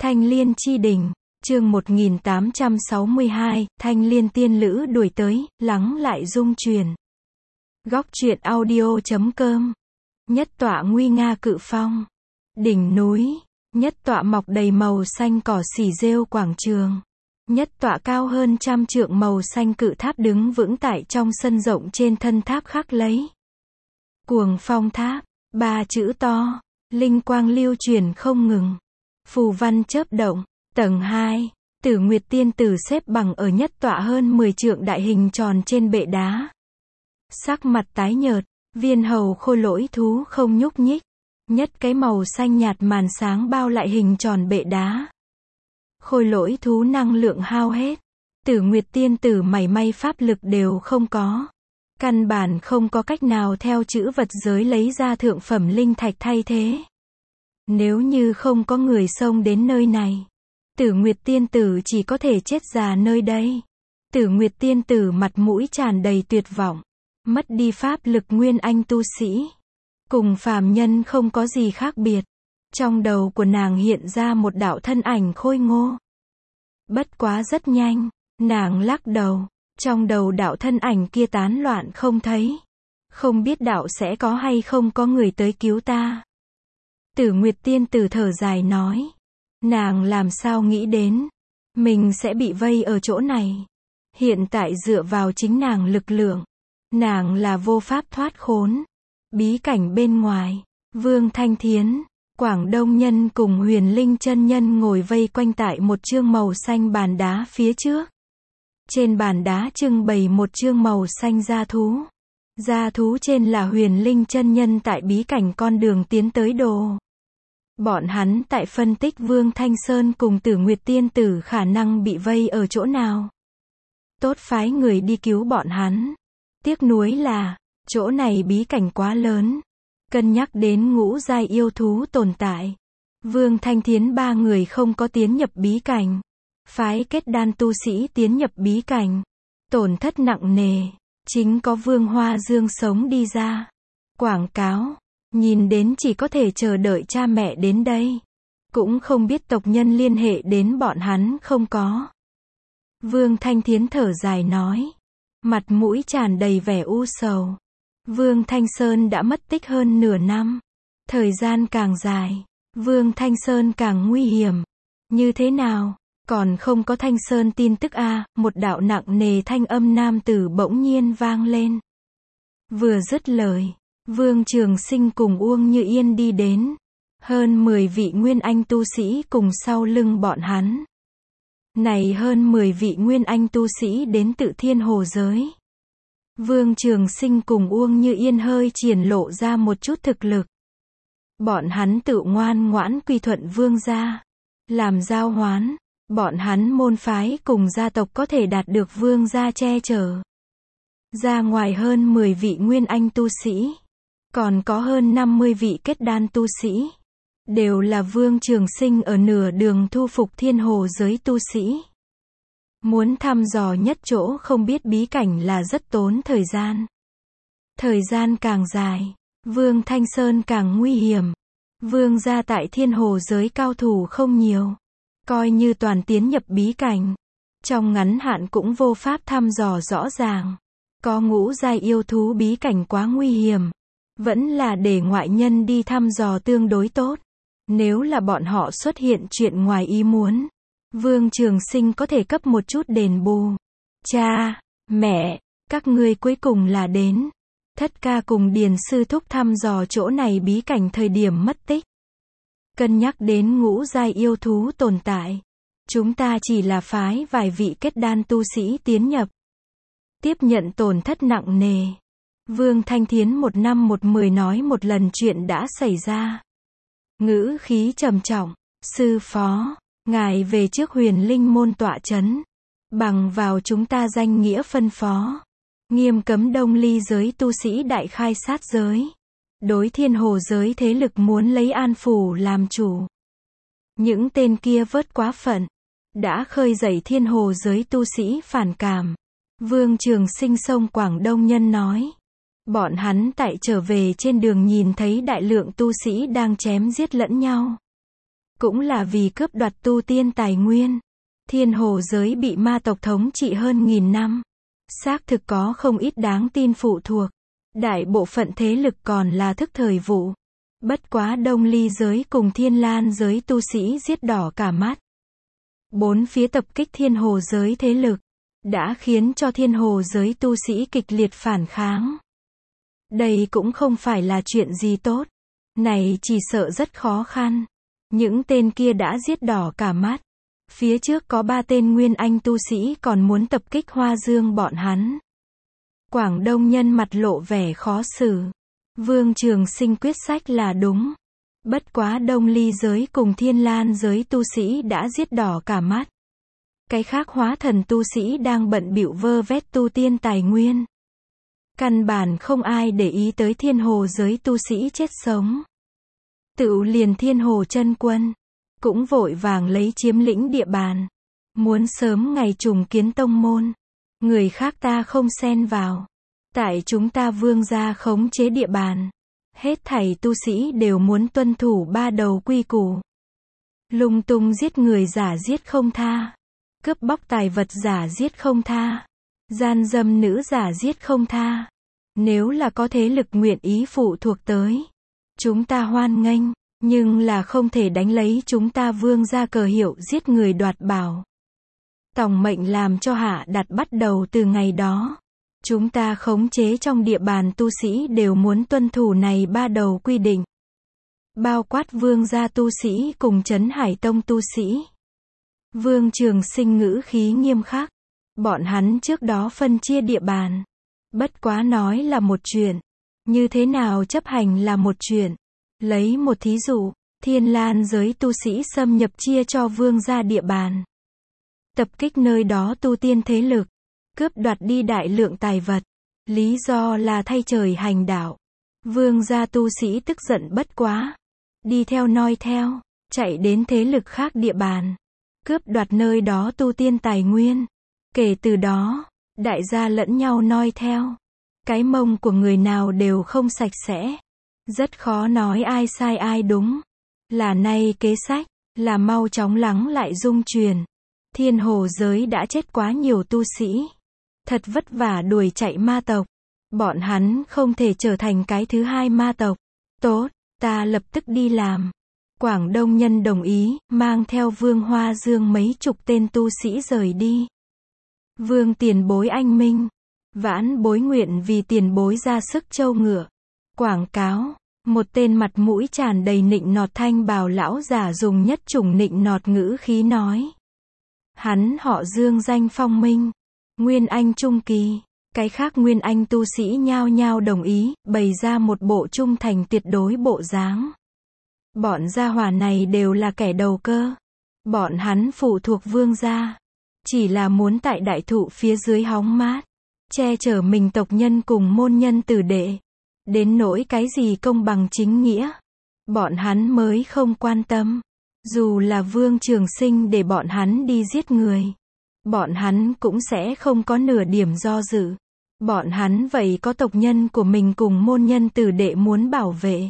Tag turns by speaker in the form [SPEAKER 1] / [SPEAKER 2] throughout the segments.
[SPEAKER 1] Thanh Liên chi đỉnh, chương 1862, Thanh Liên tiên lữ đuổi tới, lắng lại dung truyền. Góc truyện audio.com. Nhất tọa nguy nga cự phong. Đỉnh núi, nhất tọa mọc đầy màu xanh cỏ xỉ rêu quảng trường. Nhất tọa cao hơn 100 trượng màu xanh cự tháp đứng vững tại trong sân rộng trên thân tháp khắc lấy Cuồng Phong Tháp, 3 chữ to, linh quang lưu truyền không ngừng. Phù văn chớp động. Tầng 2, Tử Nguyệt tiên tử xếp bằng ở nhất tọa hơn 10 trượng đại hình tròn trên bệ đá. Sắc mặt tái nhợt, viên hầu khôi lỗi thú không nhúc nhích. Nhất cái màu xanh nhạt màn sáng bao lại hình tròn bệ đá. Khôi lỗi thú năng lượng hao hết. Tử Nguyệt tiên tử mảy may pháp lực đều không có. Căn bản không có cách nào theo chữ vật giới lấy ra thượng phẩm linh thạch thay thế. Nếu như không có người xông đến nơi này, Tử Nguyệt tiên tử chỉ có thể chết già nơi đây. Tử Nguyệt tiên tử mặt mũi tràn đầy tuyệt vọng, mất đi pháp lực nguyên anh tu sĩ, cùng phàm nhân không có gì khác biệt. Trong đầu của nàng hiện ra một đạo thân ảnh khôi ngô. Bất quá rất nhanh, nàng lắc đầu, trong đầu đạo thân ảnh kia tán loạn không thấy. Không biết đạo sẽ có hay không có người tới cứu ta. Tử Nguyệt tiên tử thở dài nói. Nàng làm sao nghĩ đến, mình sẽ bị vây ở chỗ này. Hiện tại dựa vào chính nàng lực lượng, nàng là vô pháp thoát khốn. Bí cảnh bên ngoài, Vương Thanh Thiến, Quảng Đông Nhân cùng Huyền Linh chân nhân ngồi vây quanh tại một chương màu xanh bàn đá phía trước. Trên bàn đá trưng bày một chương màu xanh gia thú. Gia thú trên là Huyền Linh chân nhân tại bí cảnh con đường tiến tới đồ. Bọn hắn tại phân tích Vương Thanh Sơn cùng Tử Nguyệt tiên tử khả năng bị vây ở chỗ nào. Tốt phái người đi cứu bọn hắn. Tiếc nuối là, chỗ này bí cảnh quá lớn. Cân nhắc đến ngũ giai yêu thú tồn tại. Vương Thanh Thiến ba người không có tiến nhập bí cảnh. Phái kết đan tu sĩ tiến nhập bí cảnh. Tổn thất nặng nề. Chính có Vương Hoa Dương sống đi ra. Quảng cáo. Nhìn đến chỉ có thể chờ đợi cha mẹ đến đây. Cũng không biết tộc nhân liên hệ đến bọn hắn không có. Vương Thanh Thiến thở dài nói. Mặt mũi tràn đầy vẻ u sầu. Vương Thanh Sơn đã mất tích hơn nửa năm. Thời gian càng dài, Vương Thanh Sơn càng nguy hiểm. Như thế nào? Còn không có Thanh Sơn tin tức a? Một đạo nặng nề thanh âm nam tử bỗng nhiên vang lên. Vừa dứt lời, Vương Trường Sinh cùng Uông Như Yên đi đến. Hơn 10 vị nguyên anh tu sĩ cùng sau lưng bọn hắn. Này hơn 10 vị nguyên anh tu sĩ đến tự thiên hồ giới. Vương Trường Sinh cùng Uông Như Yên hơi triển lộ ra một chút thực lực. Bọn hắn tự ngoan ngoãn quy thuận vương gia. Làm giao hoán, bọn hắn môn phái cùng gia tộc có thể đạt được vương gia che chở. Ra ngoài hơn 10 vị nguyên anh tu sĩ. Còn có hơn 50 vị kết đan tu sĩ. Đều là Vương Trường Sinh ở nửa đường thu phục thiên hồ giới tu sĩ. Muốn thăm dò nhất chỗ không biết bí cảnh là rất tốn thời gian. Thời gian càng dài, Vương Thanh Sơn càng nguy hiểm. Vương gia tại thiên hồ giới cao thủ không nhiều. Coi như toàn tiến nhập bí cảnh. Trong ngắn hạn cũng vô pháp thăm dò rõ ràng. Có ngũ giai yêu thú bí cảnh quá nguy hiểm. Vẫn là để ngoại nhân đi thăm dò tương đối tốt. Nếu là bọn họ xuất hiện chuyện ngoài ý muốn, Vương Trường Sinh có thể cấp một chút đền bù. Cha, mẹ, các ngươi cuối cùng là đến. Thất ca cùng Điền sư thúc thăm dò chỗ này bí cảnh thời điểm mất tích. Cân nhắc đến ngũ giai yêu thú tồn tại, chúng ta chỉ là phái vài vị kết đan tu sĩ tiến nhập. Tiếp nhận tổn thất nặng nề. Vương Thanh Thiến một năm một mười nói một lần chuyện đã xảy ra. Ngữ khí trầm trọng. Sư phó, ngài về trước Huyền Linh môn tọa chấn. Bằng vào chúng ta danh nghĩa phân phó. Nghiêm cấm Đông Ly giới tu sĩ đại khai sát giới. Đối thiên hồ giới thế lực muốn lấy An Phủ làm chủ. Những tên kia vớt quá phận. Đã khơi dậy thiên hồ giới tu sĩ phản cảm. Vương Trường Sinh sông Quảng Đông Nhân nói. Bọn hắn tại trở về trên đường nhìn thấy đại lượng tu sĩ đang chém giết lẫn nhau. cũng là vì cướp đoạt tu tiên tài nguyên. Thiên hồ giới bị ma tộc thống trị hơn 1000 năm. Xác thực có không ít đáng tin phụ thuộc. Đại bộ phận thế lực còn là thức thời vụ. Bất quá Đông Ly giới cùng Thiên Lan giới tu sĩ giết đỏ cả mắt. Bốn phía tập kích thiên hồ giới thế lực, đã khiến cho thiên hồ giới tu sĩ kịch liệt phản kháng. Đây cũng không phải là chuyện gì tốt. Này chỉ sợ rất khó khăn. Những tên kia đã giết đỏ cả mắt. Phía trước có 3 tên nguyên anh tu sĩ còn muốn tập kích Hoa Dương bọn hắn. Quảng Đông nhân mặt lộ vẻ khó xử. Vương Trường Sinh quyết sách là đúng. Bất quá Đông Ly giới cùng Thiên Lan giới tu sĩ đã giết đỏ cả mắt. Cái khác hóa thần tu sĩ đang bận bịu vơ vét tu tiên tài nguyên. Căn bản không ai để ý tới thiên hồ giới tu sĩ chết sống. Tựu liền thiên hồ chân quân cũng vội vàng lấy chiếm lĩnh địa bàn. Muốn sớm ngày trùng kiến tông môn. Người khác ta không xen vào. Tại chúng ta vương gia khống chế địa bàn. Hết thảy tu sĩ đều muốn tuân thủ 3 đầu quy củ. Lung tung giết người giả giết không tha. Cướp bóc tài vật giả giết không tha. Gian dâm nữ giả giết không tha. Nếu là có thế lực nguyện ý phụ thuộc tới, chúng ta hoan nghênh, nhưng là không thể đánh lấy chúng ta vương gia cờ hiệu giết người đoạt bảo. Tòng mệnh làm cho hạ đặt bắt đầu từ ngày đó. Chúng ta khống chế trong địa bàn tu sĩ đều muốn tuân thủ này 3 đầu quy định. Bao quát vương gia tu sĩ cùng Trấn Hải Tông tu sĩ. Vương Trường Sinh ngữ khí nghiêm khắc. Bọn hắn trước đó phân chia địa bàn. Bất quá nói là một chuyện. Như thế nào chấp hành là một chuyện. Lấy một thí dụ, Thiên Lan giới tu sĩ xâm nhập chia cho vương gia địa bàn. Tập kích nơi đó tu tiên thế lực. Cướp đoạt đi đại lượng tài vật. Lý do là thay trời hành đạo. Vương gia tu sĩ tức giận bất quá. Đi theo noi theo. Chạy đến thế lực khác địa bàn. Cướp đoạt nơi đó tu tiên tài nguyên. Kể từ đó, đại gia lẫn nhau noi theo. Cái mông của người nào đều không sạch sẽ. Rất khó nói ai sai ai đúng. Là nay kế sách, là mau chóng lắng lại dung truyền. Thiên hồ giới đã chết quá nhiều tu sĩ. Thật vất vả đuổi chạy ma tộc. Bọn hắn không thể trở thành cái thứ hai ma tộc. Tốt, ta lập tức đi làm. Quảng Đông nhân đồng ý, mang theo Vương Hoa Dương mấy chục tên tu sĩ rời đi. Vương tiền bối anh minh. Vãn bối nguyện vì tiền bối ra sức trâu ngựa. Quảng cáo. Một tên mặt mũi tràn đầy nịnh nọt thanh bào lão giả dùng nhất chủng nịnh nọt ngữ khí nói. Hắn họ Dương danh phong minh. Nguyên Anh trung kỳ. Cái khác Nguyên Anh tu sĩ nhao nhao đồng ý, bày ra một bộ trung thành tuyệt đối bộ dáng. Bọn gia hỏa này đều là kẻ đầu cơ. Bọn hắn phụ thuộc vương gia. Chỉ là muốn tại đại thụ phía dưới hóng mát. Che chở mình tộc nhân cùng môn nhân tử đệ. Đến nỗi cái gì công bằng chính nghĩa. Bọn hắn mới không quan tâm. Dù là Vương Trường Sinh để bọn hắn đi giết người. Bọn hắn cũng sẽ không có nửa điểm do dự. Bọn hắn vậy có tộc nhân của mình cùng môn nhân tử đệ muốn bảo vệ.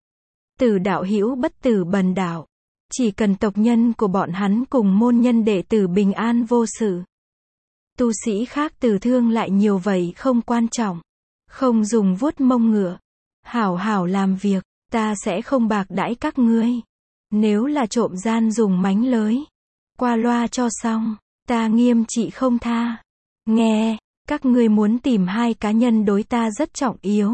[SPEAKER 1] Tử đạo hữu bất tử bần đạo. Chỉ cần tộc nhân của bọn hắn cùng môn nhân đệ tử bình an vô sự. Tu sĩ khác tử thương lại nhiều vậy không quan trọng. Không dùng vuốt mông ngựa. Hảo hảo làm việc, ta sẽ không bạc đãi các ngươi. Nếu là trộm gian dùng mánh lới. Qua loa cho xong, ta nghiêm trị không tha. Nghe, các ngươi muốn tìm 2 cá nhân đối ta rất trọng yếu.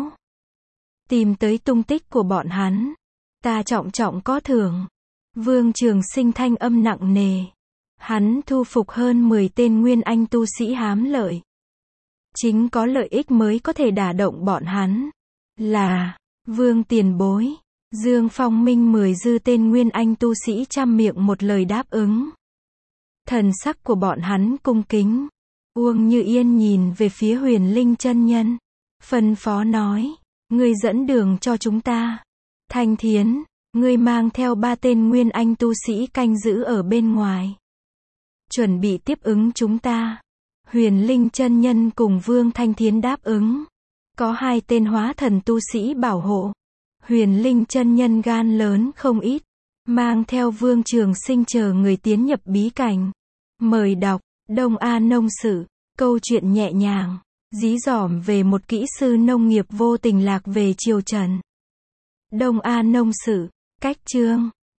[SPEAKER 1] Tìm tới tung tích của bọn hắn. Ta trọng trọng có thưởng. Vương Trường Sinh thanh âm nặng nề. Hắn thu phục hơn 10 tên Nguyên Anh tu sĩ hám lợi. Chính có lợi ích mới có thể đả động bọn hắn. Là, Vương tiền bối. Dương Phong Minh 10 dư tên Nguyên Anh tu sĩ trăm miệng một lời đáp ứng. Thần sắc của bọn hắn cung kính. Uông Như Yên nhìn về phía Huyền Linh chân nhân. Phân phó nói. Ngươi dẫn đường cho chúng ta. Thanh Thiến, ngươi mang theo 3 tên Nguyên Anh tu sĩ canh giữ ở bên ngoài. Chuẩn bị tiếp ứng chúng ta. Huyền Linh chân nhân cùng Vương Thanh Thiến đáp ứng. Có 2 tên hóa thần tu sĩ bảo hộ. Huyền Linh chân nhân gan lớn không ít. mang theo Vương Trường Sinh chờ người tiến nhập bí cảnh. Mời đọc, Đông A Nông Sự, câu chuyện nhẹ nhàng, dí dỏm về một kỹ sư nông nghiệp vô tình lạc về triều Trần. Đông A Nông Sự, cách chương